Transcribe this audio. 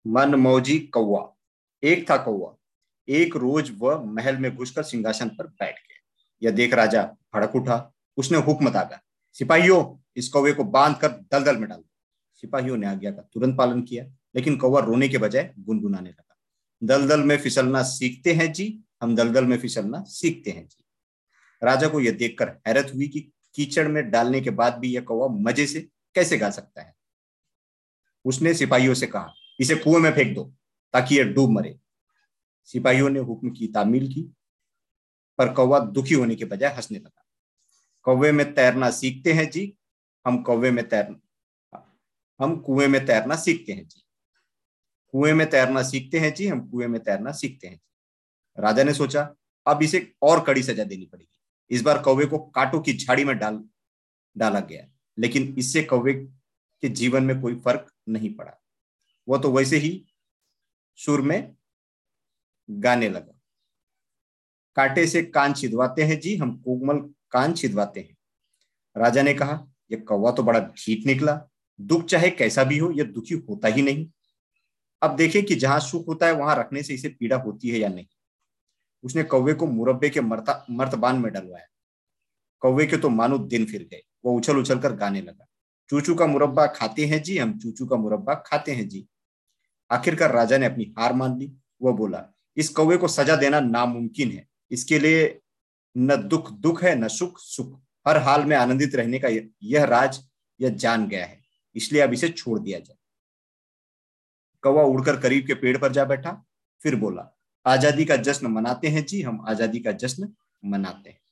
मन मौजी कौवा। एक था कौवा, एक रोज वह महल में घुसकर सिंहासन पर बैठ गया। यह देख राजा भड़क उठा। उसने हुक्म दागा, सिपाहियों, इस कौवे को बांध कर दलदल में डाल दो। सिपाहियों ने आज्ञा का तुरंत पालन किया, लेकिन कौवा रोने के बजाय गुनगुनाने लगा, दलदल में फिसलना सीखते हैं जी, हम दलदल में फिसलना सीखते हैं जी। राजा को यह देखकर हैरत हुई कि कीचड़ में डालने के बाद भी यह कौवा मजे से कैसे गा सकता है। उसने सिपाहियों से कहा, इसे कुएं में फेंक दो ताकि यह डूब मरे। सिपाहियों ने हुक्म की तामील की, पर कौवा दुखी होने के बजाय हंसने लगा। कौवे में तैरना सीखते हैं जी, हम कौवे में तैरना हम कुएं में तैरना सीखते हैं जी। कुएं में तैरना सीखते हैं जी, हम कुएं में तैरना सीखते हैं जी। राजा ने सोचा, अब इसे और कड़ी सजा देनी पड़ेगी। इस बार कौवे को कांटों की झाड़ी में डाला गया, लेकिन इससे कौवे के जीवन में कोई फर्क नहीं पड़ा। वह तो वैसे ही सुर में गाने लगा, कांटे से कान छिदवाते हैं जी, हम कोमल कान छिदवाते हैं। राजा ने कहा, यह कौवा तो बड़ा ढीठ निकला, दुख चाहे कैसा भी हो यह दुखी होता ही नहीं। अब देखें कि जहां सुख होता है वहां रखने से इसे पीड़ा होती है या नहीं। उसने कौवे को मुरब्बे के मर्तबान में डलवाया। कौवे के तो मानो दिन फिर गए। वो उछल उछल कर गाने लगा, चूचू का मुरब्बा खाते हैं जी, हम चूचू का मुरब्बा खाते हैं जी। आखिरकार राजा ने अपनी हार मान ली। वह बोला, इस कौवे को सजा देना नामुमकिन है। इसके लिए न दुख दुख है, न सुख सुख। हर हाल में आनंदित रहने का यह राज यह जान गया है, इसलिए अब इसे छोड़ दिया जाए। कौवा उड़कर करीब के पेड़ पर जा बैठा, फिर बोला, आजादी का जश्न मनाते हैं जी, हम आजादी का जश्न मनाते हैं।